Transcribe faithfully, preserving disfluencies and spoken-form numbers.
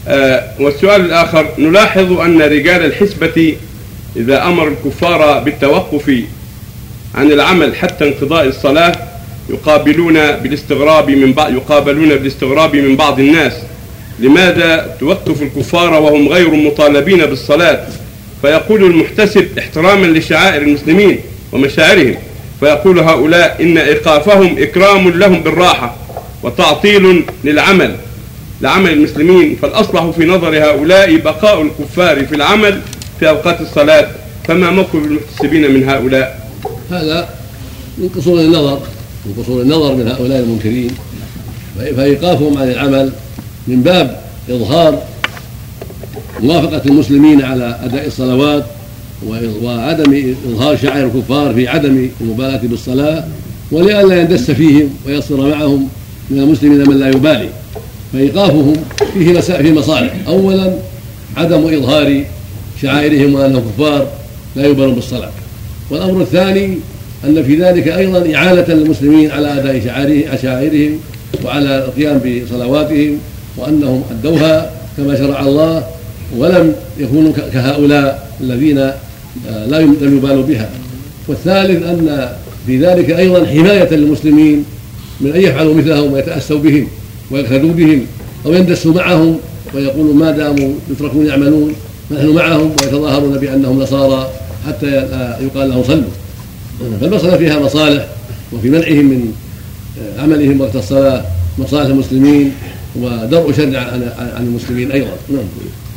آه والسؤال الآخر: نلاحظ أن رجال الحسبة إذا أمر الكفار بالتوقف عن العمل حتى انقضاء الصلاة يقابلون بالاستغراب من بعض يقابلون بالاستغراب من بعض الناس. لماذا توقف الكفار وهم غير مطالبين بالصلاة؟ فيقول المحتسب احتراما لشعائر المسلمين ومشاعرهم، فيقول هؤلاء إن إيقافهم إكرام لهم بالراحة وتعطيل للعمل لعمل المسلمين، فالأصلح في نظر هؤلاء بقاء الكفار في العمل في أوقات الصلاة. فما موقف المحتسبين من هؤلاء؟ هذا من قصور النظر من قصور النظر من هؤلاء المنكرين، فإيقافهم عن العمل من باب إظهار موافقة المسلمين على أداء الصلوات وعدم إظهار شعائر الكفار في عدم المبالاة بالصلاة، ولئلا يندس فيهم ويصير معهم من المسلمين من لا يبالي. فإيقافهم فيه فيه مصالح: أولا عدم إظهار شعائرهم وأنهم كفار لا يبالون بالصلاة، والأمر الثاني أن في ذلك أيضا إعانة للمسلمين على أداء شعائرهم وعلى القيام بصلواتهم، وأنهم أدوها كما شرع الله ولم يكونوا كهؤلاء الذين لا يبالوا بها. والثالث أن في ذلك أيضا حماية للمسلمين من أن يفعلوا مثلهم ويتأسوا بهم ويقتدوا بهم أو يندسوا معهم ويقولوا ما داموا يتركون يعملون فنحن معهم، ويتظاهرون بأنهم نصارى حتى يقال لهم صلوا. فالمسألة فيها مصالح، وفي منعهم من عملهم وقت الصلاة مصالح المسلمين ودرء شر عن المسلمين أيضا. نعم.